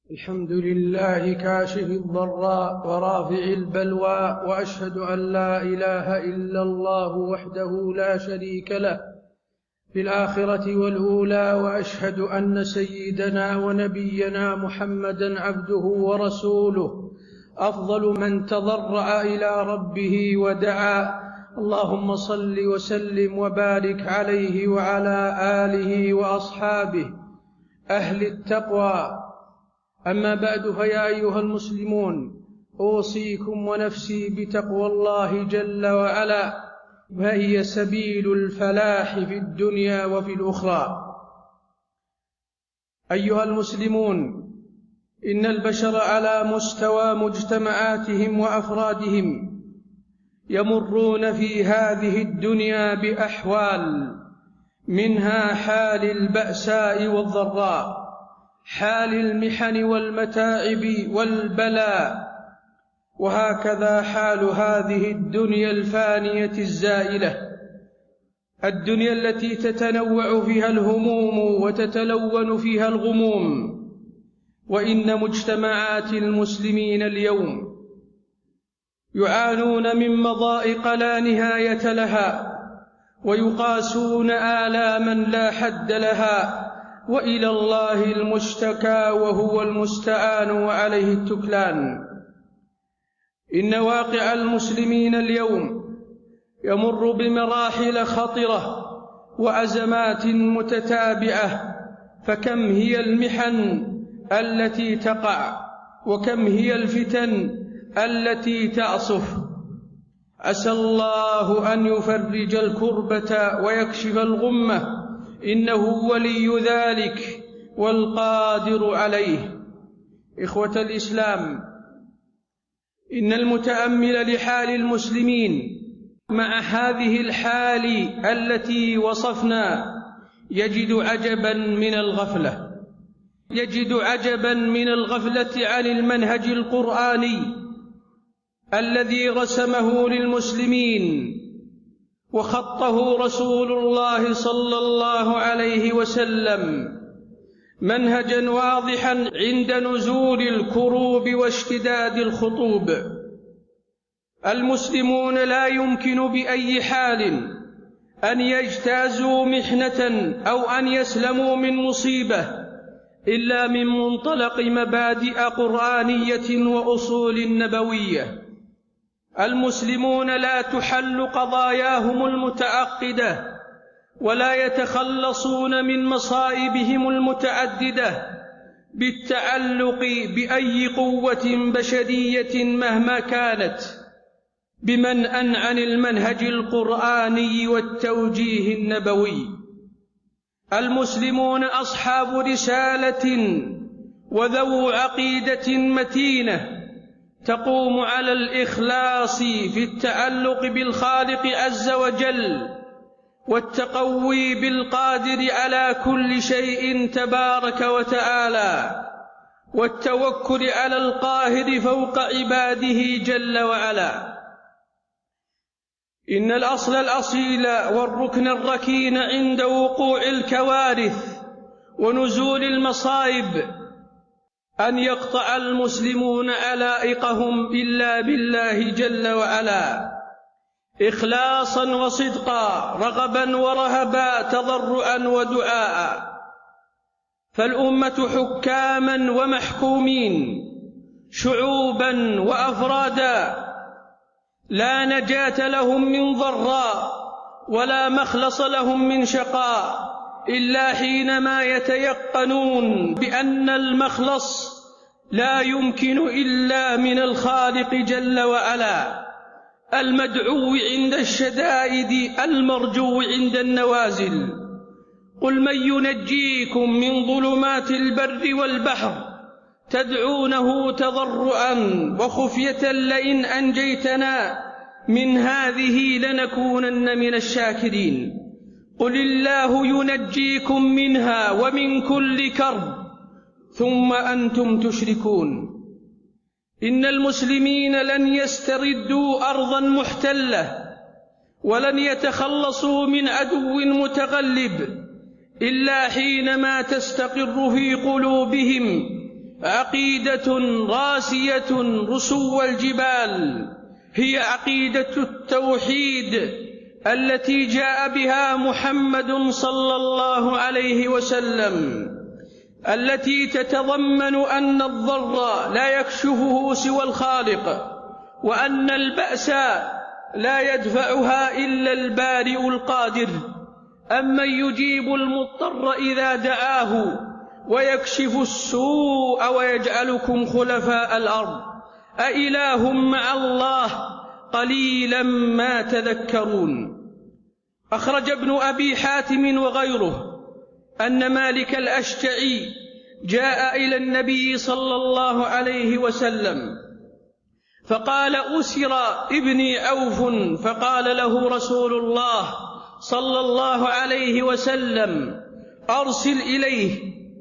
الحمد لله كاشف الضراء ورافع البلوى، وأشهد أن لا إله إلا الله وحده لا شريك له في الآخرة والأولى، وأشهد أن سيدنا ونبينا محمدًا عبده ورسوله أفضل من تضرع إلى ربه ودعا. اللهم صل وسلم وبارك عليه وعلى آله وأصحابه أهل التقوى. أما بعد، فيا أيها المسلمون، أوصيكم ونفسي بتقوى الله جل وعلا، فهي سبيل الفلاح في الدنيا وفي الأخرى. أيها المسلمون، إن البشر على مستوى مجتمعاتهم وأفرادهم يمرون في هذه الدنيا بأحوال، منها حال البأساء والضراء، حال المحن والمتاعب والبلاء، وهكذا حال هذه الدنيا الفانية الزائلة، الدنيا التي تتنوع فيها الهموم وتتلون فيها الغموم. وإن مجتمعات المسلمين اليوم يعانون من مضائق لا نهاية لها، ويقاسون آلاما لا حد لها، وإلى الله المشتكى وهو المستعان وعليه التكلان. إن واقع المسلمين اليوم يمر بمراحل خطرة وأزمات متتابعة، فكم هي المحن التي تقع، وكم هي الفتن التي تعصف. عسى الله أن يفرج الكربة ويكشف الغمة، إنه ولي ذلك والقادر عليه. إخوة الإسلام، إن المتأمل لحال المسلمين مع هذه الحال التي وصفنا يجد عجبا من الغفلة عن المنهج القرآني الذي رسمه للمسلمين وخطه رسول الله صلى الله عليه وسلم، منهجا واضحا عند نزول الكروب واشتداد الخطوب. المسلمون لا يمكن بأي حال أن يجتازوا محنة أو أن يسلموا من مصيبة إلا من منطلق مبادئ قرآنية وأصول نبوية. المسلمون لا تحل قضاياهم المتعقدة، ولا يتخلصون من مصائبهم المتعددة بالتعلق بأي قوة بشرية مهما كانت بمنأ عن المنهج القرآني والتوجيه النبوي. المسلمون أصحاب رسالة وذو عقيدة متينة تقوم على الإخلاص في التعلق بالخالق عز وجل، والتقوي بالقادر على كل شيء تبارك وتعالى، والتوكل على القاهر فوق عباده جل وعلا. إن الأصل الأصيل والركن الركين عند وقوع الكوارث ونزول المصائب أن يقطع المسلمون علائقهم إلا بالله جل وعلا، إخلاصا وصدقا، رغبا ورهبا، تضرعا ودعاء. فالأمة حكاما ومحكومين، شعوبا وأفرادا، لا نجاة لهم من ضراء ولا مخلص لهم من شقاء إلا حينما يتيقنون بأن المخلص لا يمكن إلا من الخالق جل وعلا، المدعو عند الشدائد، المرجو عند النوازل. قل من ينجيكم من ظلمات البر والبحر تدعونه تضرعا وخفية لئن أنجيتنا من هذه لنكونن من الشاكرين. قل الله ينجيكم منها ومن كل كرب ثم أنتم تشركون. إن المسلمين لن يستردوا أرضا محتلة ولن يتخلصوا من عدو متغلب إلا حينما تستقر في قلوبهم عقيدة راسية رسو الجبال، هي عقيدة التوحيد التي جاء بها محمد صلى الله عليه وسلم، التي تتضمن أن الضر لا يكشفه سوى الخالق، وأن البأس لا يدفعها إلا البارئ القادر، أمن يجيب المضطر إذا دعاه ويكشف السوء ويجعلكم خلفاء الأرض أإله مع الله قليلا ما تذكرون. أخرج ابن أبي حاتم وغيره أن مالك الأشجعي جاء إلى النبي صلى الله عليه وسلم فقال: أسر ابني عوف، فقال له رسول الله صلى الله عليه وسلم: أرسل إليه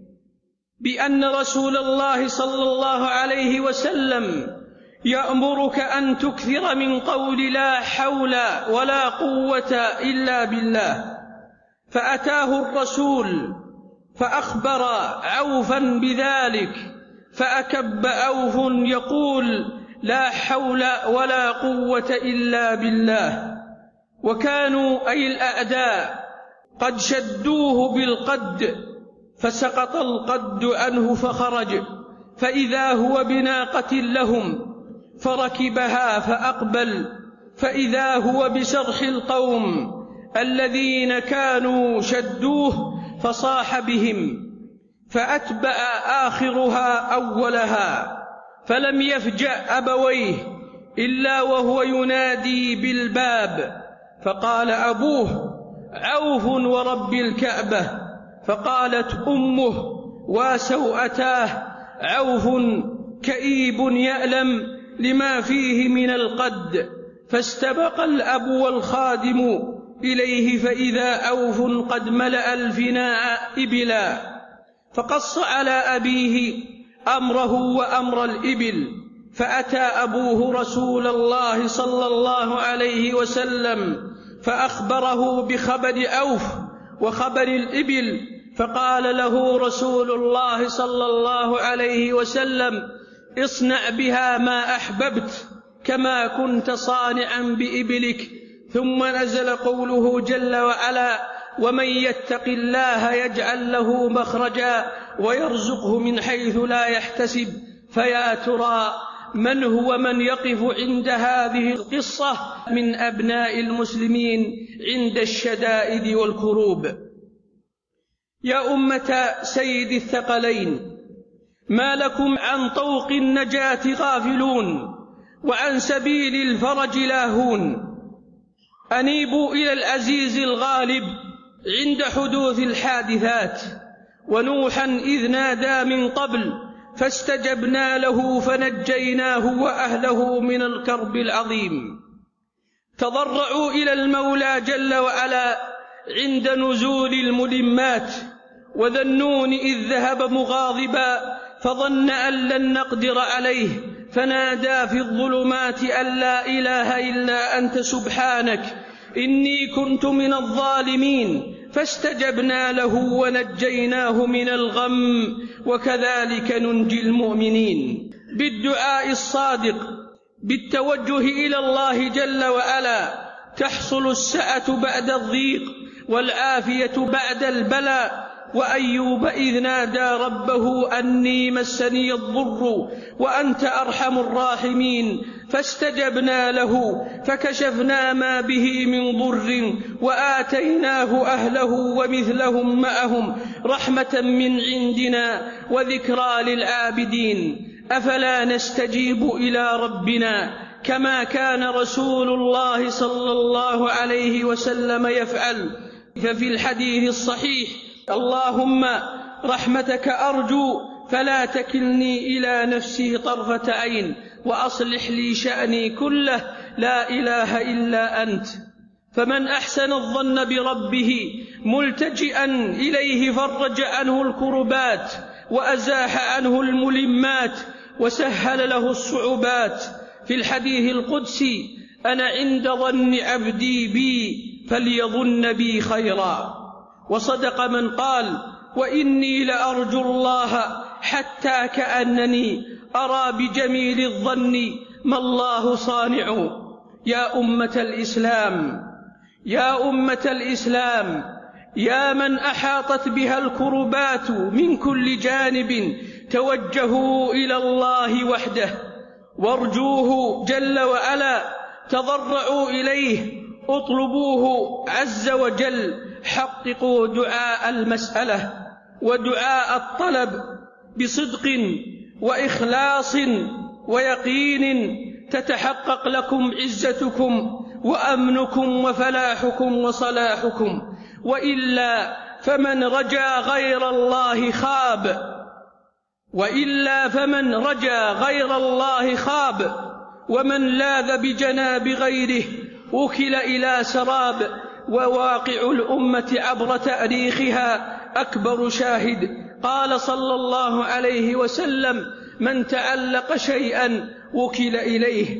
بأن رسول الله صلى الله عليه وسلم يأمرك أن تكثر من قول لا حول ولا قوة إلا بالله. فأتاه الرسول فأخبر عوفا بذلك، فأكب عوف يقول: لا حول ولا قوة إلا بالله. وكانوا أي الأعداء قد شدوه بالقد، فسقط القد عنه فخرج، فإذا هو بناقة لهم، فركبها فأقبل، فإذا هو بسرح القوم الذين كانوا شدوه، فصاح بهم، فأتبع آخرها أولها، فلم يفجأ أبويه إلا وهو ينادي بالباب، فقال أبوه: عوف ورب الكعبة. فقالت أمه: وسوءتاه، عوف كئيب يألم لما فيه من القد. فاستبق الأب والخادم إليه، فإذا عوف قد ملأ الفناء إبلا، فقص على أبيه أمره وأمر الإبل. فأتى أبوه رسول الله صلى الله عليه وسلم فأخبره بخبر عوف وخبر الإبل، فقال له رسول الله صلى الله عليه وسلم: اصنع بها ما أحببت كما كنت صانعا بإبلك. ثم نزل قوله جل وعلا: ومن يتق الله يجعل له مخرجا ويرزقه من حيث لا يحتسب. فيا ترى من هو من يقف عند هذه القصة من أبناء المسلمين عند الشدائد والكروب؟ يا أمة سيد الثقلين، ما لكم عن طوق النجاة غافلون وعن سبيل الفرج لاهون؟ أنيبوا إلى العزيز الغالب عند حدوث الحادثات، ونوحا إذ نادى من قبل فاستجبنا له فنجيناه وأهله من الكرب العظيم. تضرعوا إلى المولى جل وعلا عند نزول الملمات، وذنون إذ ذهب مغاضبا فظن أن لن نقدر عليه، فنادى في الظلمات أن لا إله إلا أنت سبحانك إني كنت من الظالمين، فاستجبنا له ونجيناه من الغم، وكذلك ننجي المؤمنين. بالدعاء الصادق، بالتوجه إلى الله جل وعلا، تحصل السعة بعد الضيق والعافية بعد البلاء. وأيوب إذ نادى ربه أني مسني الضر وأنت أرحم الراحمين، فاستجبنا له فكشفنا ما به من ضر وآتيناه أهله ومثلهم معهم رحمة من عندنا وذكرى للعابدين. أفلا نستجيب إلى ربنا كما كان رسول الله صلى الله عليه وسلم يفعل؟ ففي الحديث الصحيح: اللهم رحمتك أرجو فلا تكلني إلى نفسي طرفة عين، وأصلح لي شأني كله، لا إله إلا أنت. فمن أحسن الظن بربه ملتجئا إليه فرج عنه الكربات وأزاح عنه الملمات وسهل له الصعوبات. في الحديث القدسي: أنا عند ظن عبدي بي فليظن بي خيرا. وصدق من قال: وإني لأرجو الله حتى كأنني أرى بجميل الظن ما الله صانع. يا أمة الإسلام، يا أمة الإسلام، يا من أحاطت بها الكربات من كل جانب، توجهوا إلى الله وحده وارجوه جل وعلا، تضرعوا إليه، اطلبوه عز وجل، حققوا دعاء المسألة ودعاء الطلب بصدق وإخلاص ويقين، تتحقق لكم عزتكم وأمنكم وفلاحكم وصلاحكم. وإلا فمن رجا غير الله خاب، وإلا فمن رجا غير الله خاب، ومن لاذ بجناب غيره وكل إلى سراب. وواقع الأمة عبر تاريخها أكبر شاهد. قال صلى الله عليه وسلم: من تعلق شيئا وكل إليه.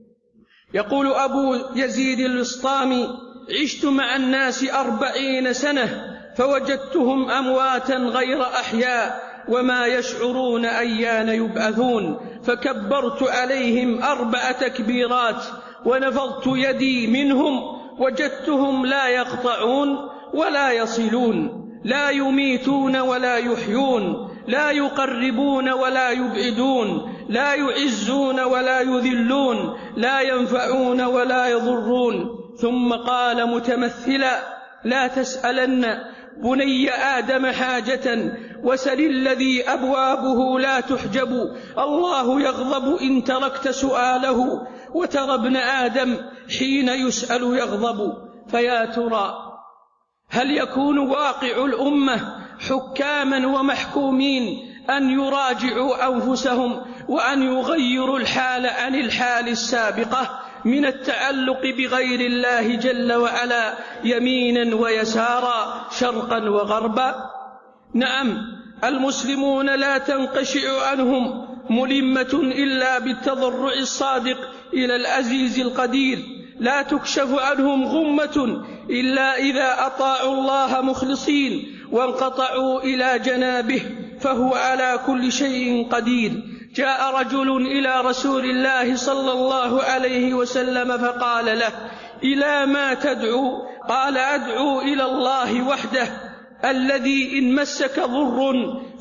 يقول أبو يزيد البسطامي: عشت مع الناس 40 سنة فوجدتهم أمواتا غير أحياء وما يشعرون أيان يبعثون، فكبرت عليهم 4 تكبيرات ونفضت يدي منهم، وجدتهم لا يقطعون ولا يصلون، لا يميتون ولا يحيون، لا يقربون ولا يبعدون، لا يعزون ولا يذلون، لا ينفعون ولا يضرون. ثم قال متمثلا: لا تسألن بني آدم حاجة وسل الذي أبوابه لا تحجب، الله يغضب إن تركت سؤاله، وترى ابن آدم حين يسأل يغضب. فيا ترى هل يكون واقع الأمة حكاما ومحكومين أن يراجعوا أنفسهم وأن يغيروا الحال عن الحال السابقة من التعلق بغير الله جل وعلا يمينا ويسارا، شرقا وغربا؟ نعم، المسلمون لا تنقشع عنهم ملمة إلا بالتضرع الصادق إلى العزيز القدير، لا تكشف عنهم غمة إلا إذا أطاعوا الله مخلصين وانقطعوا إلى جنابه، فهو على كل شيء قدير. جاء رجل إلى رسول الله صلى الله عليه وسلم فقال له: إلى ما تدعو؟ قال: أدعو إلى الله وحده الذي إن مسك ضر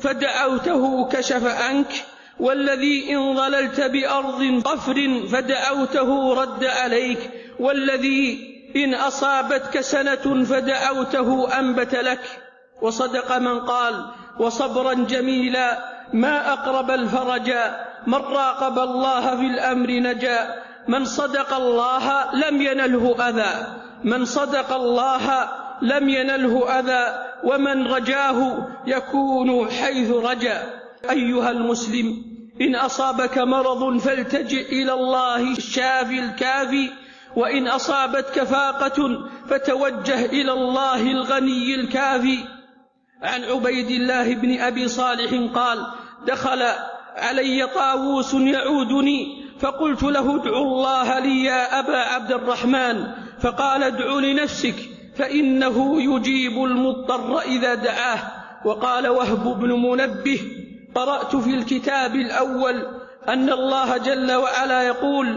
فدعوته كشف عنك، والذي إن ضللت بأرض قفر فدعوته رد عليك، والذي إن أصابتك سنة فدعوته أنبت لك. وصدق من قال: وصبرا جميلا ما أقرب الفرجا، من راقب الله في الأمر نجا، من صدق الله لم ينله أذى، من صدق الله لم ينله أذى، ومن رجاه يكون حيث رجا. أيها المسلم، إن أصابك مرض فالتجئ إلى الله الشافي الكافي، وإن أصابتك فاقة فتوجه إلى الله الغني الكافي. عن عبيد الله بن أبي صالح قال: دخل علي طاووس يعودني، فقلت له: ادع الله لي يا أبا عبد الرحمن. فقال: ادع لنفسك فإنه يجيب المضطر إذا دعاه. وقال وهب بن منبه: قرأت في الكتاب الأول أن الله جل وعلا يقول: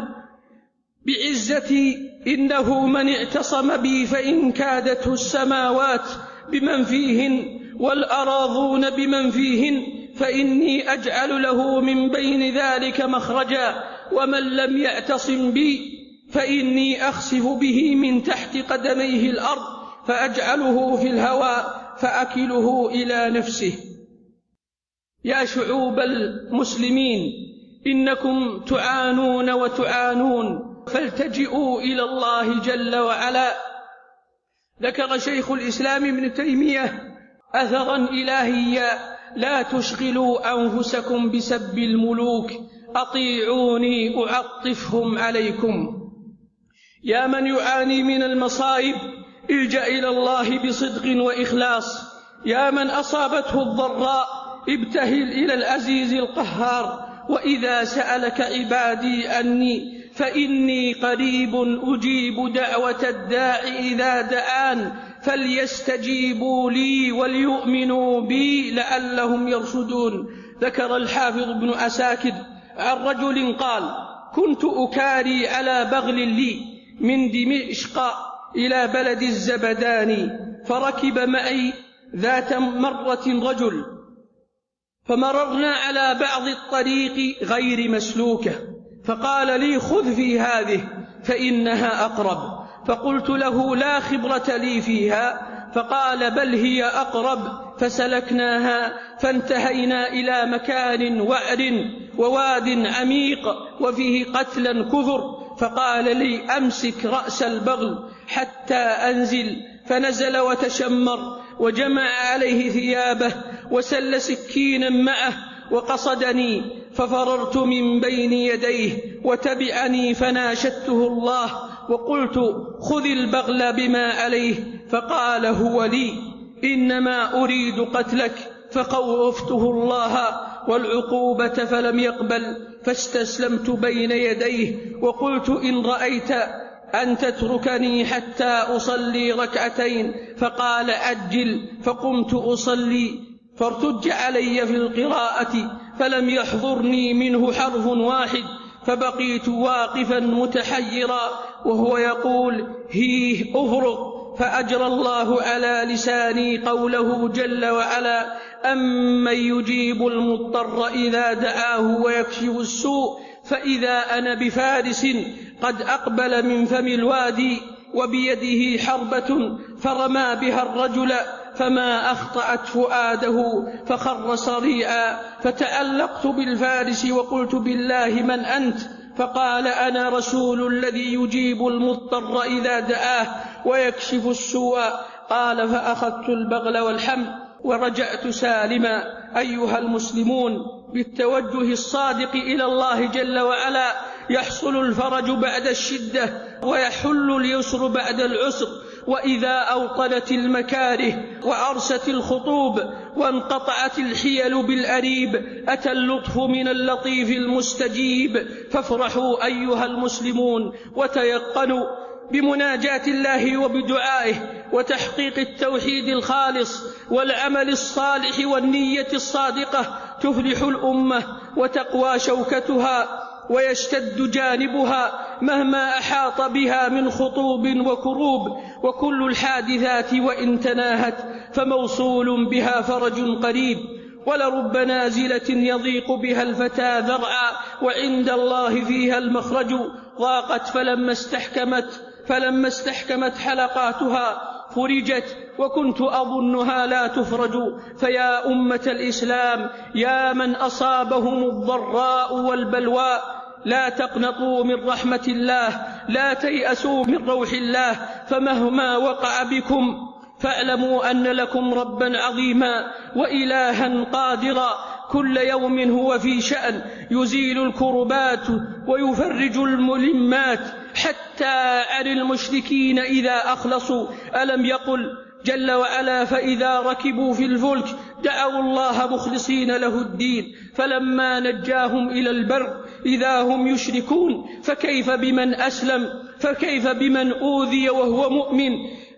بعزتي إنه من اعتصم بي فإن كادته السماوات بمن فيهن والأراضون بمن فيهن فإني أجعل له من بين ذلك مخرجا، ومن لم يعتصم بي فإني أخسف به من تحت قدميه الأرض فأجعله في الهواء فأكله إلى نفسه. يا شعوب المسلمين، إنكم تعانون وتعانون، فالتجئوا إلى الله جل وعلا. ذكر شيخ الإسلام ابن تيمية أثرا إلهيا: لا تشغلوا أنفسكم بسب الملوك، أطيعوني أعطفهم عليكم. يا من يعاني من المصائب، الجأ إلى الله بصدق وإخلاص. يا من أصابته الضراء، ابتهل إلى العزيز القهار. وإذا سألك عبادي عني فإني قريب أجيب دعوة الداع إذا دعان، فليستجيبوا لي وليؤمنوا بي لعلهم يرشدون. ذكر الحافظ ابن عساكر عن رجل قال: كنت أكاري على بغل لي من دمشق إلى بلد الزبداني، فركب معي ذات مرة رجل، فمررنا على بعض الطريق غير مسلوكة، فقال لي: خذ في هذه فإنها أقرب. فقلت له: لا خبرة لي فيها. فقال: بل هي أقرب. فسلكناها فانتهينا إلى مكان وعر وواد عميق وفيه قتلا كثر، فقال لي: أمسك رأس البغل حتى أنزل. فنزل وتشمر وجمع عليه ثيابه وسل سكينا معه وقصدني، ففررت من بين يديه وتبعني، فناشدته الله وقلت: خذ البغل بما عليه. فقال: هو لي، إنما أريد قتلك. فخوفته الله والعقوبة فلم يقبل، فاستسلمت بين يديه وقلت: إن رأيت أن تتركني حتى أصلي ركعتين. فقال: أجل. فقمت أصلي، فارتج علي في القراءة، فلم يحضرني منه حرف واحد، فبقيت واقفا متحيرا وهو يقول: هيه أفرغ. فأجرى الله على لساني قوله جل وعلا: أمن يجيب المضطر إذا دعاه ويكشف السوء. فإذا أنا بفارس قد أقبل من فم الوادي وبيده حربة، فرمى بها الرجل فما أخطأت فؤاده فخر صريعا. فتعلقت بالفارس وقلت: بالله من أنت؟ فقال: أنا رسول الذي يجيب المضطر إذا دعاه ويكشف السوء. قال: فأخذت البغل والحمل ورجعت سالما. أيها المسلمون، بالتوجه الصادق إلى الله جل وعلا يحصل الفرج بعد الشدة ويحل اليسر بعد العسر. وإذا أوطنت المكاره وعرست الخطوب وانقطعت الحيل بالأريب، أتى اللطف من اللطيف المستجيب. فافرحوا أيها المسلمون وتيقنوا بمناجاة الله وبدعائه وتحقيق التوحيد الخالص والعمل الصالح والنية الصادقة، تفلح الأمة وتقوى شوكتها ويشتد جانبها مهما أحاط بها من خطوب وكروب. وكل الحادثات وإن تناهت فموصول بها فرج قريب، ولرب نازلة يضيق بها الفتى ذرعا وعند الله فيها المخرج. ضاقت فلما استحكمت حلقاتها فرجت، وكنت أظنها لا تفرج. فيا أمة الإسلام، يا من أصابهم الضراء والبلواء، لا تقنطوا من رحمة الله، لا تيأسوا من روح الله، فمهما وقع بكم فاعلموا أن لكم ربا عظيما وإلها قادرا، كل يوم هو في شأن، يزيل الكربات ويفرج الملمات حتى عن المشركين إذا أخلصوا. ألم يقل جل وعلا: فإذا ركبوا في الفلك دعوا الله مخلصين له الدين فلما نجاهم إلى البر إذا هم يشركون. فكيف بمن أسلم؟ فكيف بمن أوذي وهو مؤمن؟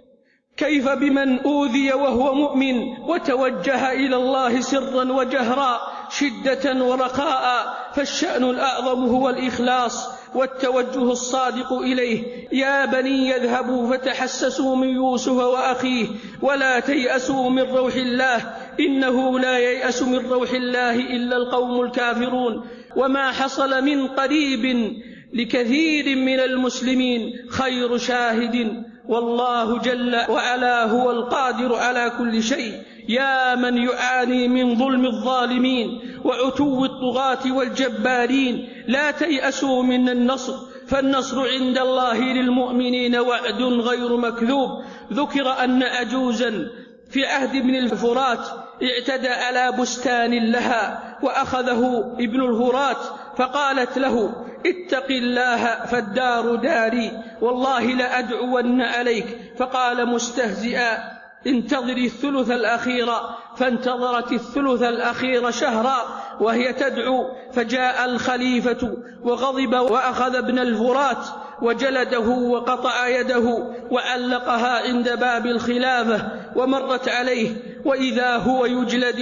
كيف بمن أوذي وهو مؤمن وتوجه إلى الله سرا وجهرا، شدة ورخاء؟ فالشأن الأعظم هو الإخلاص والتوجه الصادق إليه. يا بني يذهبوا فتحسسوا من يوسف وأخيه ولا تيأسوا من روح الله، إنه لا ييأس من روح الله إلا القوم الكافرون. وما حصل من قريب لكثير من المسلمين خير شاهد، والله جل وعلا هو القادر على كل شيء. يا من يعاني من ظلم الظالمين وعتو الطغاة والجبارين، لا تيأسوا من النصر، فالنصر عند الله للمؤمنين وعد غير مكذوب. ذكر أن عجوزا في عهد ابن الفرات اعتدى على بستان لها، وأخذه ابن الفرات فقالت له: اتق الله فالدار داري، والله لأدعون عليك. فقال مستهزئا: انتظري الثلث الأخير. فانتظرت الثلث الأخير شهرا وهي تدعو، فجاء الخليفة وغضب وأخذ ابن الفرات وجلده وقطع يده وعلقها عند باب الخلافة، ومرت عليه وإذا هو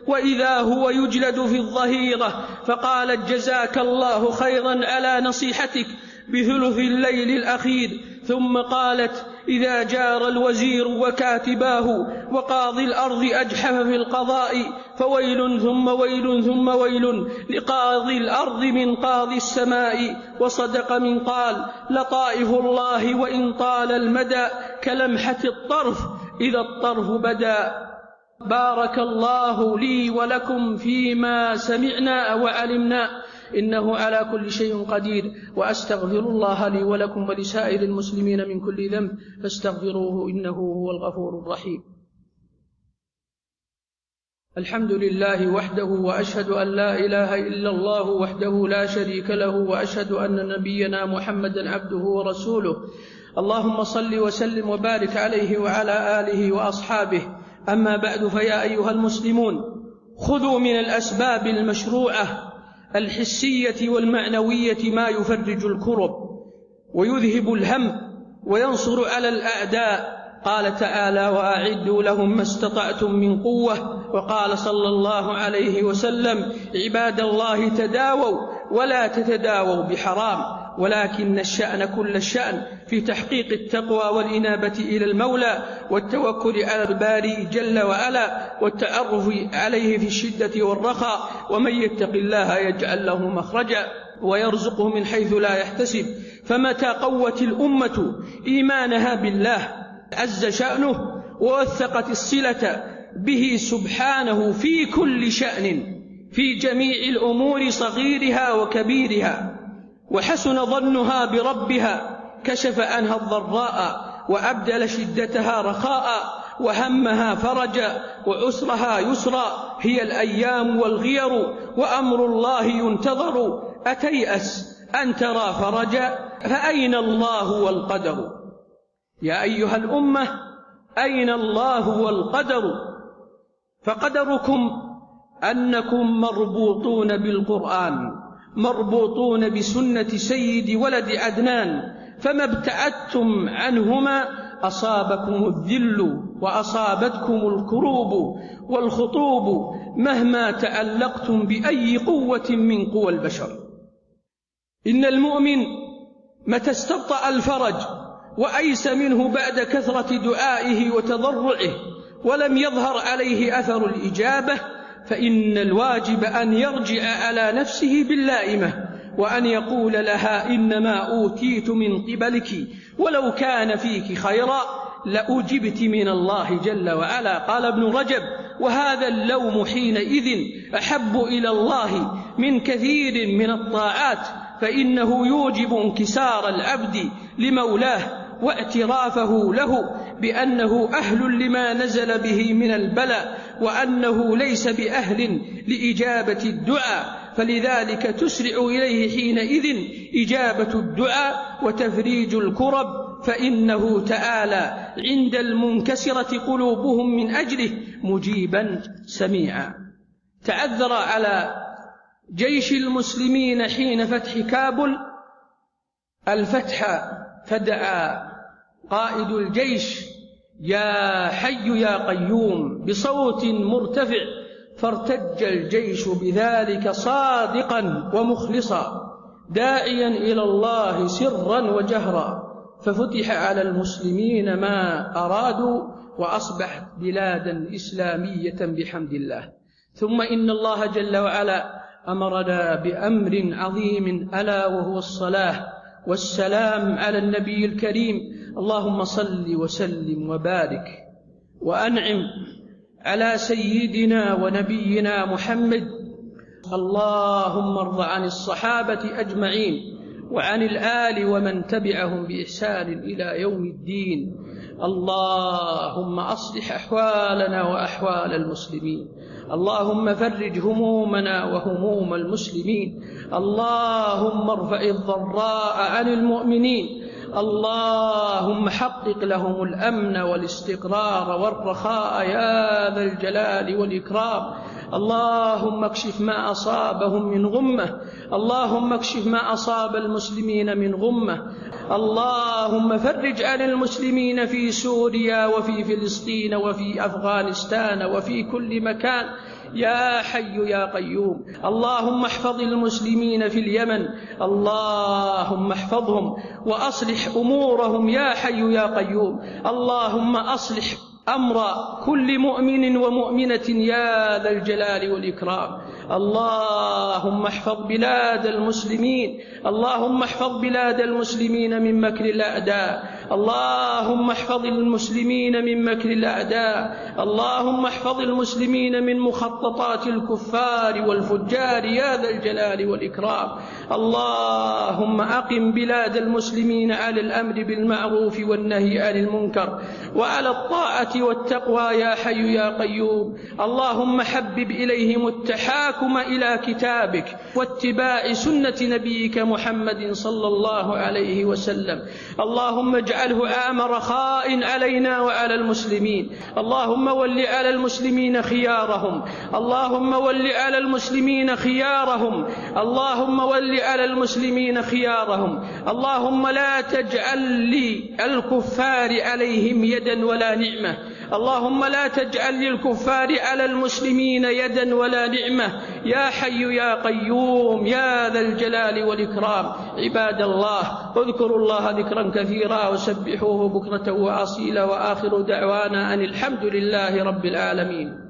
وإذا هو يجلد في الظهيرة، فقالت: جزاك الله خيرا على نصيحتك بثلث الليل الأخير. ثم قالت: إذا جار الوزير وكاتباه وقاضي الأرض أجحف في القضاء، فويل ثم ويل ثم ويل لقاضي الأرض من قاضي السماء. وصدق من قال: لطائف الله وإن طال المدى كلمحة الطرف إذا الطرف بدا. بارك الله لي ولكم فيما سمعنا وعلمنا، إنه على كل شيء قدير. وأستغفر الله لي ولكم ولسائر المسلمين من كل ذنب فاستغفروه إنه هو الغفور الرحيم. الحمد لله وحده، وأشهد أن لا إله إلا الله وحده لا شريك له، وأشهد أن نبينا محمدا عبده ورسوله. اللهم صل وسلم وبارك عليه وعلى آله وأصحابه. أما بعد، فيا أيها المسلمون، خذوا من الأسباب المشروعة الحسية والمعنوية ما يفرج الكرب ويذهب الهم وينصر على الأعداء. قال تعالى: وأعدوا لهم ما استطعتم من قوة. وقال صلى الله عليه وسلم: عباد الله، تداووا ولا تتداووا بحرام، ولكن الشأن كل الشأن في تحقيق التقوى والإنابة إلى المولى والتوكل على الباري جل وعلا والتعرف عليه في الشدة والرخاء. ومن يتق الله يجعل له مخرجا ويرزقه من حيث لا يحتسب. فمتى قوت الأمة إيمانها بالله عز شأنه ووثقت الصلة به سبحانه في كل شأن في جميع الأمور صغيرها وكبيرها، وحسن ظنها بربها، كشف عنها الضراء وأبدل شدتها رخاء، وهمها فرجا وعسرها يسرا. هي الأيام والغير وأمر الله ينتظر. أتيأس أن ترى فرجا، فأين الله والقدر؟ يا أيها الأمة، أين الله والقدر؟ فقدركم أنكم مربوطون بالقرآن، مربوطون بسنة سيد ولد عدنان، فما ابتعدتم عنهما أصابكم الذل وأصابتكم الكروب والخطوب مهما تعلقتم بأي قوة من قوى البشر. إن المؤمن متى استبطأ الفرج وأيس منه بعد كثرة دعائه وتضرعه ولم يظهر عليه أثر الإجابة، فإن الواجب أن يرجع على نفسه باللائمة وأن يقول لها: إنما أوتيت من قبلك، ولو كان فيك خيرا لأجبت من الله جل وعلا. قال ابن رجب: وهذا اللوم حينئذ أحب إلى الله من كثير من الطاعات، فإنه يوجب انكسار العبد لمولاه واعترافه له بأنه أهل لما نزل به من البلاء، وأنه ليس بأهل لإجابة الدعاء، فلذلك تسرع إليه حينئذ إجابة الدعاء وتفريج الكرب، فإنه تعالى عند المنكسرة قلوبهم من أجله مجيبا سميعا. تعذر على جيش المسلمين حين فتح كابل الفتح، فدعا قائد الجيش: يا حي يا قيوم، بصوت مرتفع، فارتج الجيش بذلك صادقا ومخلصا داعيا إلى الله سرا وجهرا، ففتح على المسلمين ما أرادوا، وأصبحت بلادا إسلامية بحمد الله. ثم إن الله جل وعلا أمرنا بأمر عظيم، ألا وهو الصلاة والسلام على النبي الكريم. اللهم صل وسلم وبارك وأنعم على سيدنا ونبينا محمد. اللهم ارض عن الصحابة أجمعين وعن الآل ومن تبعهم بإحسان إلى يوم الدين. اللهم أصلح أحوالنا وأحوال المسلمين، اللهم فرج همومنا وهموم المسلمين، اللهم ارفع الضراء عن المؤمنين، اللهم حقق لهم الأمن والاستقرار والرخاء يا ذا الجلال والإكرام. اللهم اكشف ما أصابهم من غمة، اللهم اكشف ما أصاب المسلمين من غمة، اللهم فرج عن المسلمين في سوريا وفي فلسطين وفي أفغانستان وفي كل مكان يا حي يا قيوم. اللهم احفظ المسلمين في اليمن، اللهم احفظهم وأصلح أمورهم يا حي يا قيوم. اللهم أصلح أمر كل مؤمن ومؤمنة يا ذا الجلال والإكرام. اللهم احفظ بلاد المسلمين، اللهم احفظ بلاد المسلمين من مكر الأعداء، اللهم احفظ المسلمين من مكر الأعداء، اللهم احفظ المسلمين من مخططات الكفار والفجار يا ذا الجلال والإكرام. اللهم أقم بلاد المسلمين على الأمر بالمعروف والنهي عن المنكر وعلى الطاعة والتقوى يا حي يا قيوم. اللهم حبب إليهم التحاكم إلى كتابك واتباع سنة نبيك محمد صلى الله عليه وسلم. اللهم اجعله عام رخاء علينا وعلى المسلمين. اللهم ول على المسلمين خيارهم، اللهم ول على المسلمين خيارهم، اللهم ول على المسلمين خيارهم. اللهم لا تجعل للكفار عليهم يدا ولا نعمة، اللهم لا تجعل للكفار على المسلمين يدا ولا نعمة يا حي يا قيوم يا ذا الجلال والإكرام. عباد الله، اذكروا الله ذكرا كثيرا وسبحوه بكرة وأصيلا، وآخر دعوانا أن الحمد لله رب العالمين.